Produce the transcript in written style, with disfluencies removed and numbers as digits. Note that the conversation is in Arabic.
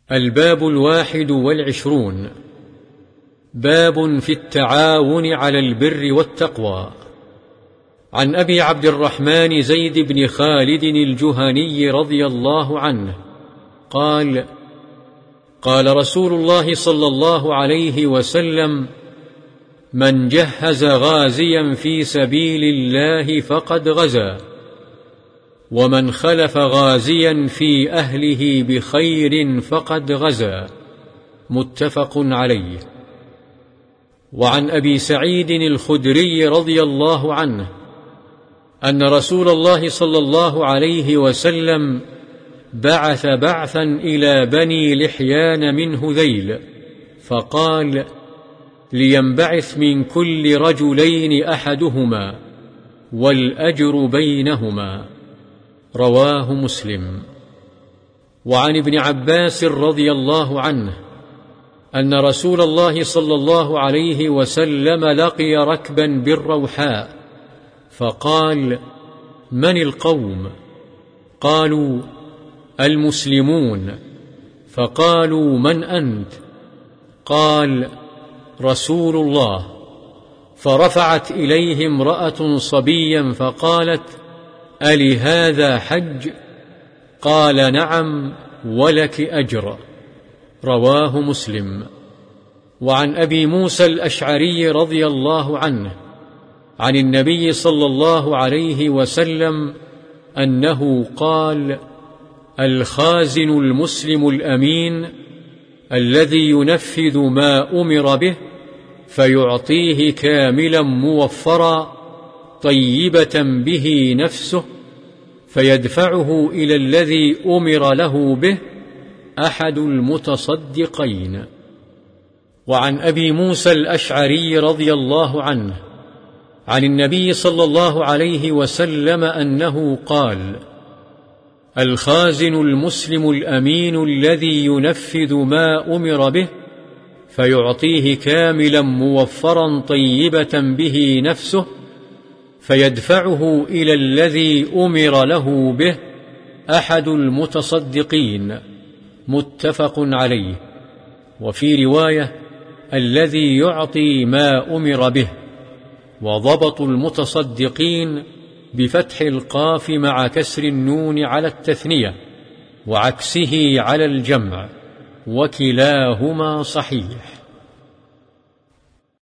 الباب 21. باب في التعاون على البر والتقوى. عن أبي عبد الرحمن زيد بن خالد الجهني رضي الله عنه قال: قال رسول الله صلى الله عليه وسلم: من جهز غازيا في سبيل الله فقد غزا، ومن خلف غازيا في أهله بخير فقد غزا. متفق عليه. وعن أبي سعيد الخدري رضي الله عنه أن رسول الله صلى الله عليه وسلم بعث بعثا إلى بني لحيان من هذيل، فقال: لينبعث من كل رجلين أحدهما، والأجر بينهما. رواه مسلم. وعن ابن عباس رضي الله عنه أن رسول الله صلى الله عليه وسلم لقي ركبا بالروحاء، فقال: من القوم؟ قالوا: المسلمون. فقالوا: من أنت؟ قال: رسول الله. فرفعت إليه امرأة صبيا فقالت: ألهذا حج؟ قال: نعم، ولك أجر. رواه مسلم. وعن أبي موسى الأشعري رضي الله عنه عن النبي صلى الله عليه وسلم أنه قال: الخازن المسلم الأمين الذي ينفذ ما أمر به فيعطيه كاملا موفرا طيبة به نفسه، فيدفعه إلى الذي أمر له به أحد المتصدقين. وعن أبي موسى الأشعري رضي الله عنه عن النبي صلى الله عليه وسلم أنه قال: الخازن المسلم الأمين الذي ينفذ ما أمر به فيعطيه كاملا موفرا طيبة به نفسه، فيدفعه إلى الذي أمر له به أحد المتصدقين. متفق عليه. وفي رواية: الذي يعطي ما أمر به. وضبط المتصدقين بفتح القاف مع كسر النون على التثنية، وعكسه على الجمع، وكلاهما صحيح.